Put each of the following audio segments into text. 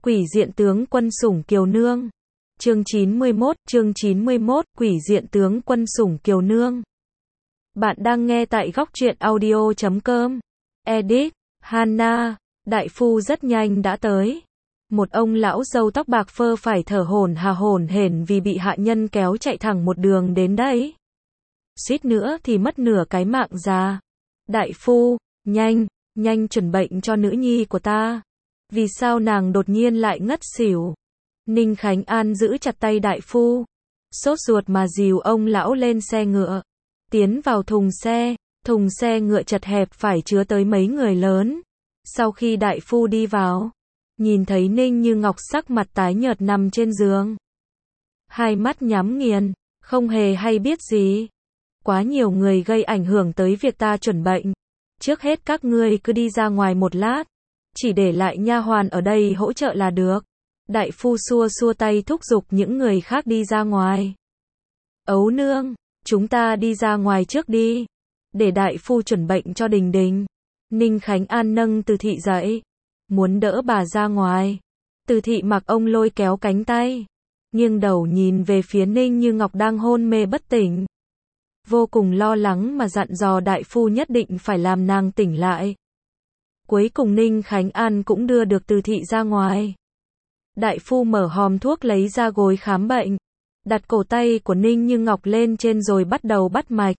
Quỷ diện tướng quân sủng Kiều Nương. Chương 91, Quỷ diện tướng quân sủng Kiều Nương. Bạn đang nghe tại góc truyện audio.com. Edit, Hana. Đại phu rất nhanh đã tới. Một ông lão râu tóc bạc phơ phải thở hổn hển vì bị hạ nhân kéo chạy thẳng một đường đến đây. Suýt nữa thì mất nửa cái mạng già. Đại phu, nhanh chuẩn bệnh cho nữ nhi của ta. Vì sao nàng đột nhiên lại ngất xỉu? Ninh Khánh An giữ chặt tay đại phu, sốt ruột mà dìu ông lão lên xe ngựa, tiến vào thùng xe ngựa chật hẹp phải chứa tới mấy người lớn. Sau khi đại phu đi vào, nhìn thấy Ninh Như Ngọc sắc mặt tái nhợt nằm trên giường, hai mắt nhắm nghiền, không hề hay biết gì. Quá nhiều người gây ảnh hưởng tới việc ta chuẩn bệnh. Trước hết các ngươi cứ đi ra ngoài một lát, chỉ để lại nha hoàn ở đây hỗ trợ là được. Đại phu xua tay thúc giục những người khác đi ra ngoài. Ấu nương, chúng ta đi ra ngoài trước đi, để đại phu chuẩn bệnh cho Đình Đình. Ninh Khánh An nâng Từ Thị dậy, muốn đỡ bà ra ngoài. Từ Thị mặc ông lôi kéo cánh tay, nghiêng đầu nhìn về phía Ninh Như Ngọc đang hôn mê bất tỉnh. Vô cùng lo lắng mà dặn dò đại phu nhất định phải làm nàng tỉnh lại. Cuối cùng Ninh Khánh An cũng đưa được Từ Thị ra ngoài. Đại phu mở hòm thuốc lấy ra gối khám bệnh, đặt cổ tay của Ninh Như Ngọc lên trên rồi bắt đầu bắt mạch.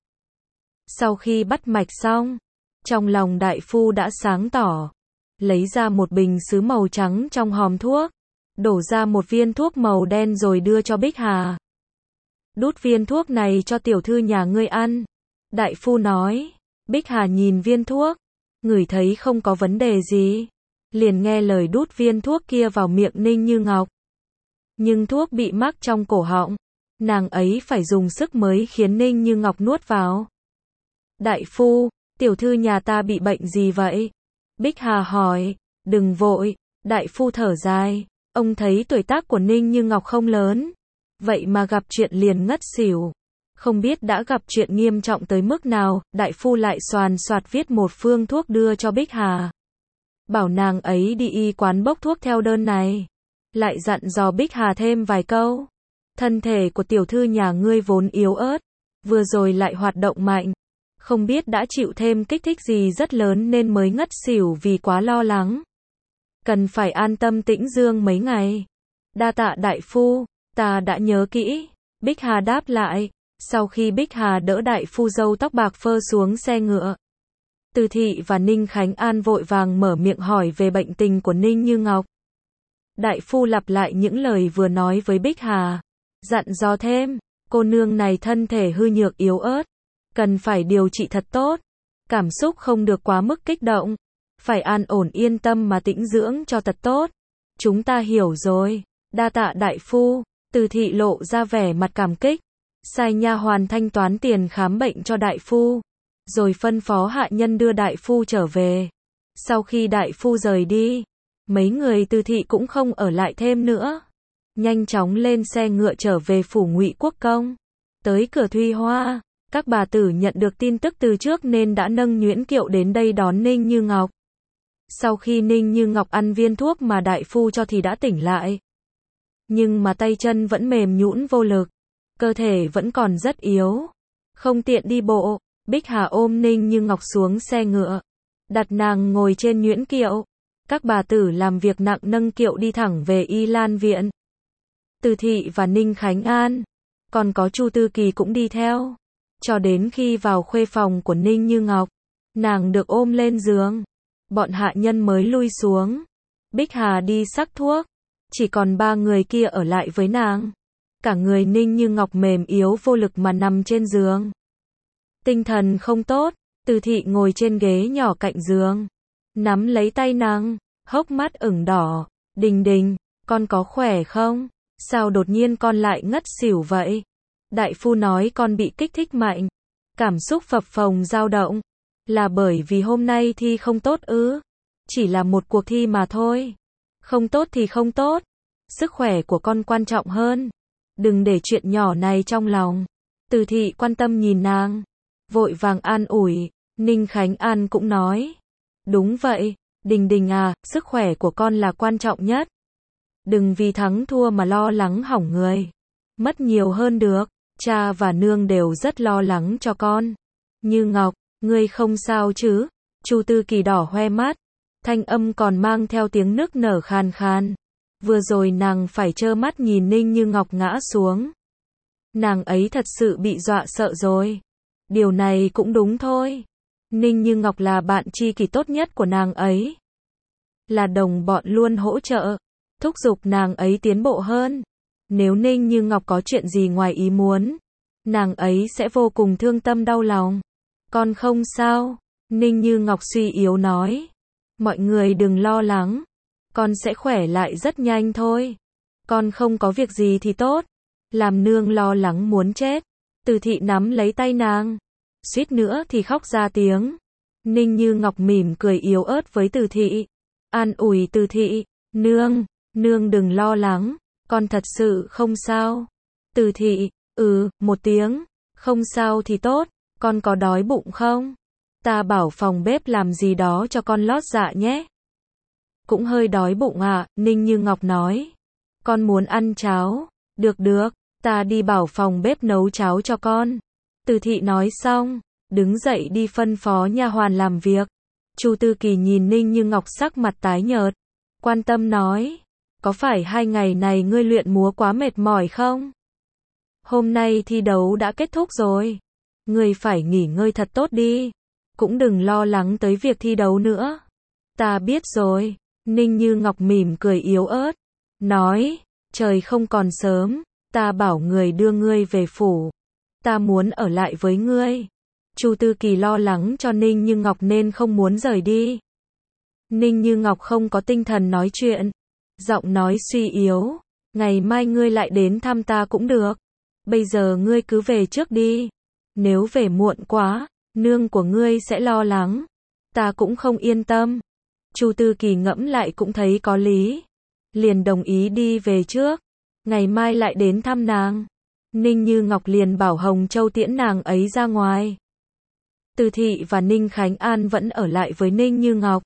Sau khi bắt mạch xong, trong lòng đại phu đã sáng tỏ, lấy ra một bình sứ màu trắng trong hòm thuốc, đổ ra một viên thuốc màu đen rồi đưa cho Bích Hà. Đút viên thuốc này cho tiểu thư nhà ngươi ăn. Đại phu nói. Bích Hà nhìn viên thuốc, ngửi thấy không có vấn đề gì, liền nghe lời đút viên thuốc kia vào miệng Ninh Như Ngọc. Nhưng thuốc bị mắc trong cổ họng, nàng ấy phải dùng sức mới khiến Ninh Như Ngọc nuốt vào. Đại phu, tiểu thư nhà ta bị bệnh gì vậy? Bích Hà hỏi. Đừng vội. Đại phu thở dài. Ông thấy tuổi tác của Ninh Như Ngọc không lớn, vậy mà gặp chuyện liền ngất xỉu. Không biết đã gặp chuyện nghiêm trọng tới mức nào. Đại phu lại xoàn xoạt viết một phương thuốc đưa cho Bích Hà, bảo nàng ấy đi y quán bốc thuốc theo đơn này. Lại dặn dò Bích Hà thêm vài câu. Thân thể của tiểu thư nhà ngươi vốn yếu ớt, vừa rồi lại hoạt động mạnh, không biết đã chịu thêm kích thích gì rất lớn nên mới ngất xỉu vì quá lo lắng. Cần phải an tâm tĩnh dưỡng mấy ngày. Đa tạ đại phu, ta đã nhớ kỹ. Bích Hà đáp lại. Sau khi Bích Hà đỡ đại phu râu tóc bạc phơ xuống xe ngựa, Từ Thị và Ninh Khánh An vội vàng mở miệng hỏi về bệnh tình của Ninh Như Ngọc. Đại phu lặp lại những lời vừa nói với Bích Hà, dặn dò thêm, cô nương này thân thể hư nhược yếu ớt, cần phải điều trị thật tốt, cảm xúc không được quá mức kích động, phải an ổn yên tâm mà tĩnh dưỡng cho thật tốt. Chúng ta hiểu rồi, đa tạ đại phu. Từ Thị lộ ra vẻ mặt cảm kích, sai nha hoàn thanh toán tiền khám bệnh cho đại phu, rồi phân phó hạ nhân đưa đại phu trở về. Sau khi đại phu rời đi, mấy người Từ Thị cũng không ở lại thêm nữa, nhanh chóng lên xe ngựa trở về phủ Ngụy Quốc Công. Tới cửa Thuy Hoa, các bà tử nhận được tin tức từ trước nên đã nâng nhuyễn kiệu đến đây đón Ninh Như Ngọc. Sau khi Ninh Như Ngọc ăn viên thuốc mà đại phu cho thì đã tỉnh lại, nhưng mà tay chân vẫn mềm nhũn vô lực, cơ thể vẫn còn rất yếu, không tiện đi bộ. Bích Hà ôm Ninh Như Ngọc xuống xe ngựa, đặt nàng ngồi trên nhuyễn kiệu. Các bà tử làm việc nặng nâng kiệu đi thẳng về Y Lan viện. Từ Thị và Ninh Khánh An, còn có Chu Tư Kỳ cũng đi theo. Cho đến khi vào khuê phòng của Ninh Như Ngọc, nàng được ôm lên giường, bọn hạ nhân mới lui xuống. Bích Hà đi sắc thuốc, chỉ còn ba người kia ở lại với nàng. Cả người Ninh Như Ngọc mềm yếu vô lực mà nằm trên giường, tinh thần không tốt. Từ Thị ngồi trên ghế nhỏ cạnh giường, nắm lấy tay nàng, hốc mắt ửng đỏ. Đình Đình, con có khỏe không? Sao đột nhiên con lại ngất xỉu vậy? Đại phu nói con bị kích thích mạnh, cảm xúc phập phồng dao động. Là bởi vì hôm nay thi không tốt ư? Chỉ là một cuộc thi mà thôi. Không tốt thì không tốt. Sức khỏe của con quan trọng hơn. Đừng để chuyện nhỏ này trong lòng. Từ Thị quan tâm nhìn nàng, vội vàng an ủi. Ninh Khánh An cũng nói. Đúng vậy, Đình Đình à, sức khỏe của con là quan trọng nhất. Đừng vì thắng thua mà lo lắng hỏng người. Mất nhiều hơn được. Cha và nương đều rất lo lắng cho con. Như Ngọc, ngươi không sao chứ? Chu Tư Kỳ đỏ hoe mắt. Thanh âm còn mang theo tiếng nức nở khan khan. Vừa rồi nàng phải trơ mắt nhìn Ninh Như Ngọc ngã xuống. Nàng ấy thật sự bị dọa sợ rồi. Điều này cũng đúng thôi. Ninh Như Ngọc là bạn tri kỷ tốt nhất của nàng ấy. Là đồng bọn luôn hỗ trợ, thúc giục nàng ấy tiến bộ hơn. Nếu Ninh Như Ngọc có chuyện gì ngoài ý muốn, nàng ấy sẽ vô cùng thương tâm đau lòng. Con không sao, Ninh Như Ngọc suy yếu nói. Mọi người đừng lo lắng, con sẽ khỏe lại rất nhanh thôi. Con không có việc gì thì tốt. Làm nương lo lắng muốn chết. Từ Thị nắm lấy tay nàng, suýt nữa thì khóc ra tiếng. Ninh Như Ngọc mỉm cười yếu ớt với Từ Thị, an ủi Từ Thị, nương đừng lo lắng, con thật sự không sao. Từ Thị, một tiếng, không sao thì tốt, con có đói bụng không? Ta bảo phòng bếp làm gì đó cho con lót dạ nhé. Cũng hơi đói bụng ạ, Ninh Như Ngọc nói. Con muốn ăn cháo, được, ta đi bảo phòng bếp nấu cháo cho con. Từ Thị nói xong, đứng dậy đi phân phó nha hoàn làm việc. Chu Tư Kỳ nhìn Ninh Như Ngọc sắc mặt tái nhợt, quan tâm nói, có phải 2 ngày này ngươi luyện múa quá mệt mỏi không? Hôm nay thi đấu đã kết thúc rồi, ngươi phải nghỉ ngơi thật tốt đi, cũng đừng lo lắng tới việc thi đấu nữa. Ta biết rồi, Ninh Như Ngọc mỉm cười yếu ớt, nói, trời không còn sớm, ta bảo người đưa ngươi về phủ, ta muốn ở lại với ngươi. Chu Tư Kỳ lo lắng cho Ninh Như Ngọc nên không muốn rời đi. Ninh Như Ngọc không có tinh thần nói chuyện, giọng nói suy yếu, ngày mai ngươi lại đến thăm ta cũng được. Bây giờ ngươi cứ về trước đi. Nếu về muộn quá, nương của ngươi sẽ lo lắng. Ta cũng không yên tâm. Chu Tư Kỳ ngẫm lại cũng thấy có lý. Liền đồng ý đi về trước. Ngày mai lại đến thăm nàng. Ninh Như Ngọc liền bảo Hồng Châu tiễn nàng ấy ra ngoài. Từ Thị và Ninh Khánh An vẫn ở lại với Ninh Như Ngọc.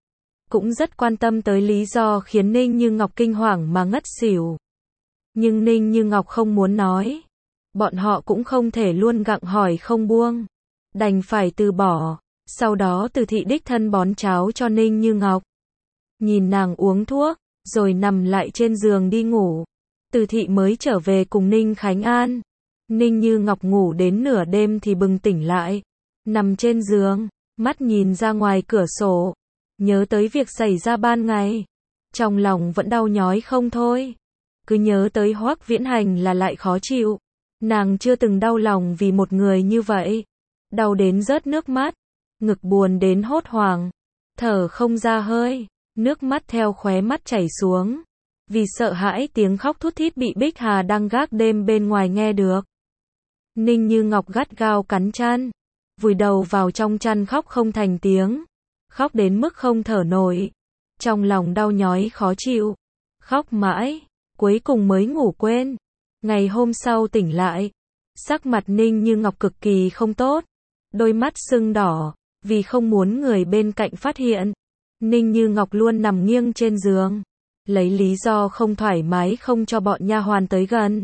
Cũng rất quan tâm tới lý do khiến Ninh Như Ngọc kinh hoàng mà ngất xỉu. Nhưng Ninh Như Ngọc không muốn nói. Bọn họ cũng không thể luôn gặng hỏi không buông. Đành phải từ bỏ. Sau đó Từ Thị đích thân bón cháo cho Ninh Như Ngọc. Nhìn nàng uống thuốc, rồi nằm lại trên giường đi ngủ. Từ Thị mới trở về cùng Ninh Khánh An. Ninh Như Ngọc ngủ đến nửa đêm thì bừng tỉnh lại. Nằm trên giường, mắt nhìn ra ngoài cửa sổ. Nhớ tới việc xảy ra ban ngày. Trong lòng vẫn đau nhói không thôi. Cứ nhớ tới Hoắc Viễn Hành là lại khó chịu. Nàng chưa từng đau lòng vì một người như vậy. Đau đến rớt nước mắt. Ngực buồn đến hốt hoảng. Thở không ra hơi. Nước mắt theo khóe mắt chảy xuống. Vì sợ hãi tiếng khóc thút thít bị Bích Hà đang gác đêm bên ngoài nghe được. Ninh Như Ngọc gắt gao cắn chăn. Vùi đầu vào trong chăn khóc không thành tiếng. Khóc đến mức không thở nổi. Trong lòng đau nhói khó chịu. Khóc mãi. Cuối cùng mới ngủ quên. Ngày hôm sau tỉnh lại. Sắc mặt Ninh Như Ngọc cực kỳ không tốt. Đôi mắt sưng đỏ. Vì không muốn người bên cạnh phát hiện. Ninh Như Ngọc luôn nằm nghiêng trên giường. Lấy lý do không thoải mái không cho bọn nha hoàn tới gần.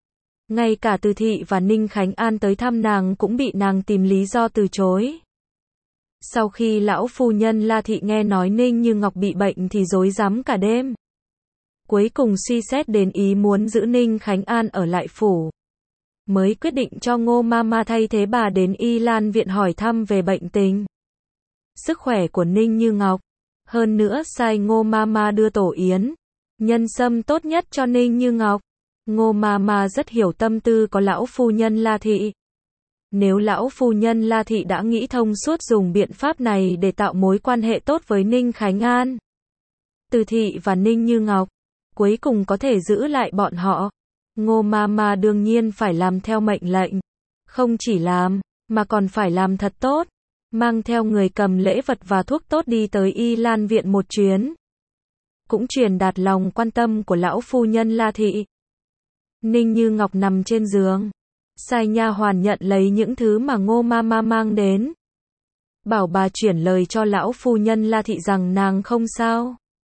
Ngay cả Từ Thị và Ninh Khánh An tới thăm nàng cũng bị nàng tìm lý do từ chối. Sau khi lão phu nhân La Thị nghe nói Ninh Như Ngọc bị bệnh thì rối rắm cả đêm. Cuối cùng suy xét đến ý muốn giữ Ninh Khánh An ở lại phủ. Mới quyết định cho Ngô Mama thay thế bà đến Y Lan viện hỏi thăm về bệnh tình. Sức khỏe của Ninh Như Ngọc. Hơn nữa sai Ngô Mama đưa tổ yến, nhân sâm tốt nhất cho Ninh Như Ngọc. Ngô Mama rất hiểu tâm tư của lão phu nhân La Thị. Nếu lão phu nhân La Thị đã nghĩ thông suốt dùng biện pháp này để tạo mối quan hệ tốt với Ninh Khánh An, Từ Thị và Ninh Như Ngọc, cuối cùng có thể giữ lại bọn họ. Ngô Mama đương nhiên phải làm theo mệnh lệnh. Không chỉ làm, mà còn phải làm thật tốt. Mang theo người cầm lễ vật và thuốc tốt đi tới Y Lan viện một chuyến. Cũng truyền đạt lòng quan tâm của lão phu nhân La Thị. Ninh Như Ngọc nằm trên giường. Sai nha hoàn nhận lấy những thứ mà Ngô Mama mang đến. Bảo bà chuyển lời cho lão phu nhân La Thị rằng nàng không sao.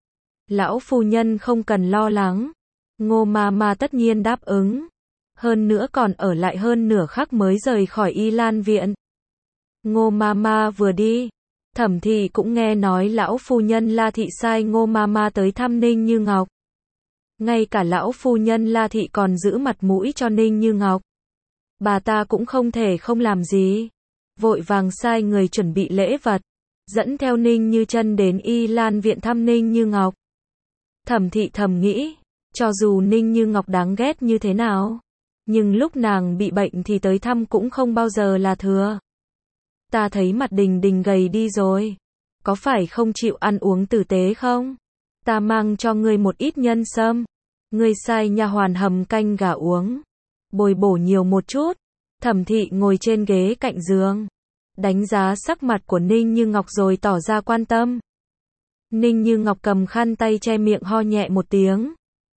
Lão phu nhân không cần lo lắng. Ngô Mama tất nhiên đáp ứng. Hơn nữa còn ở lại hơn nửa khắc mới rời khỏi Y Lan viện. Ngô Mama vừa đi, Thẩm Thị cũng nghe nói lão phu nhân La Thị sai Ngô Mama tới thăm Ninh Như Ngọc. Ngay cả lão phu nhân La Thị còn giữ mặt mũi cho Ninh Như Ngọc. Bà ta cũng không thể không làm gì. Vội vàng sai người chuẩn bị lễ vật, dẫn theo Ninh Như Chân đến Y Lan viện thăm Ninh Như Ngọc. Thẩm Thị thầm nghĩ, cho dù Ninh Như Ngọc đáng ghét như thế nào, nhưng lúc nàng bị bệnh thì tới thăm cũng không bao giờ là thừa. Ta thấy mặt Đình Đình gầy đi rồi, có phải không chịu ăn uống tử tế không? Ta mang cho ngươi một ít nhân sâm, ngươi sai nha hoàn hầm canh gà uống, bồi bổ nhiều một chút. Thẩm Thị ngồi trên ghế cạnh giường, đánh giá sắc mặt của Ninh Như Ngọc rồi tỏ ra quan tâm. Ninh Như Ngọc cầm khăn tay che miệng ho nhẹ một tiếng,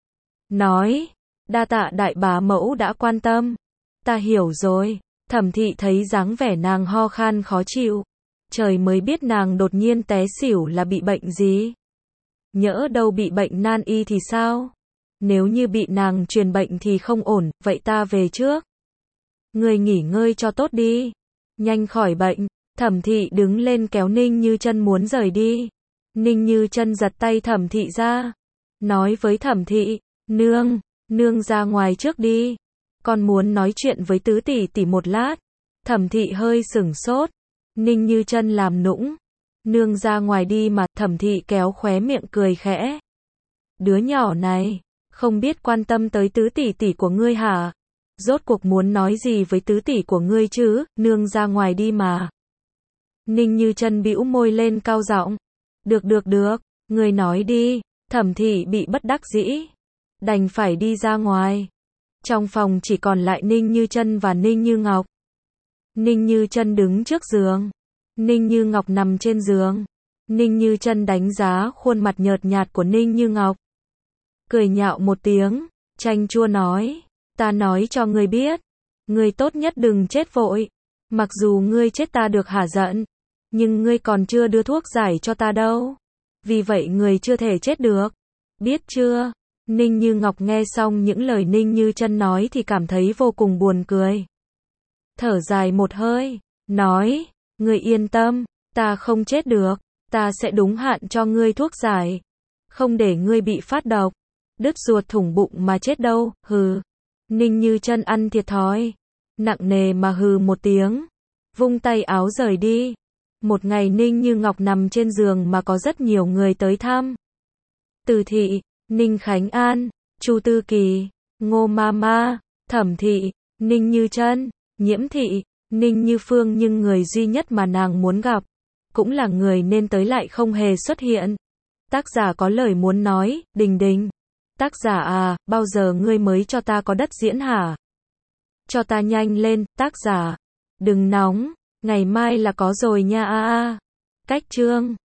nói, đa tạ đại bá mẫu đã quan tâm, ta hiểu rồi. Thẩm Thị thấy dáng vẻ nàng ho khan khó chịu, trời mới biết nàng đột nhiên té xỉu là bị bệnh gì. Nhỡ đâu bị bệnh nan y thì sao? Nếu như bị nàng truyền bệnh thì không ổn, vậy ta về trước. Ngươi nghỉ ngơi cho tốt đi, nhanh khỏi bệnh. Thẩm Thị đứng lên kéo Ninh Như Chân muốn rời đi. Ninh Như Chân giật tay Thẩm Thị ra, nói với Thẩm Thị, nương ra ngoài trước đi, con muốn nói chuyện với tứ tỷ tỷ một lát. Thẩm Thị hơi sửng sốt. Ninh Như Chân làm nũng, nương ra ngoài đi mà. Thẩm Thị kéo khóe miệng cười khẽ. Đứa nhỏ này, không biết quan tâm tới tứ tỷ tỷ của ngươi hả? Rốt cuộc muốn nói gì với tứ tỷ của ngươi chứ, nương ra ngoài đi mà. Ninh Như Chân bĩu môi lên cao giọng. Được, ngươi nói đi. Thẩm Thị bị bất đắc dĩ, đành phải đi ra ngoài. Trong phòng chỉ còn lại Ninh Như Chân và Ninh Như Ngọc. Ninh Như Chân đứng trước giường, Ninh Như Ngọc nằm trên giường. Ninh Như Chân đánh giá khuôn mặt nhợt nhạt của Ninh Như Ngọc, cười nhạo một tiếng, chanh chua nói, ta nói cho ngươi biết, ngươi tốt nhất đừng chết vội. Mặc dù ngươi chết ta được hả giận, nhưng ngươi còn chưa đưa thuốc giải cho ta đâu. Vì vậy ngươi chưa thể chết được. Biết chưa? Ninh Như Ngọc nghe xong những lời Ninh Như Chân nói thì cảm thấy vô cùng buồn cười. Thở dài một hơi, nói, ngươi yên tâm, ta không chết được, ta sẽ đúng hạn cho ngươi thuốc giải, không để ngươi bị phát độc, đứt ruột thủng bụng mà chết đâu, hừ. Ninh Như Chân ăn thiệt thòi, nặng nề mà hừ một tiếng, vung tay áo rời đi. Một ngày Ninh Như Ngọc nằm trên giường mà có rất nhiều người tới thăm. Từ Thị, Ninh Khánh An, Chu Tư Kỳ, Ngô Mama, Thẩm Thị, Ninh Như Chân, Nhiễm Thị, Ninh Như Phương, nhưng người duy nhất mà nàng muốn gặp, cũng là người nên tới lại không hề xuất hiện. Tác giả có lời muốn nói, Đình Đình. Tác giả à, bao giờ ngươi mới cho ta có đất diễn hả? Cho ta nhanh lên, tác giả. Đừng nóng, ngày mai là có rồi nha a. Cách chương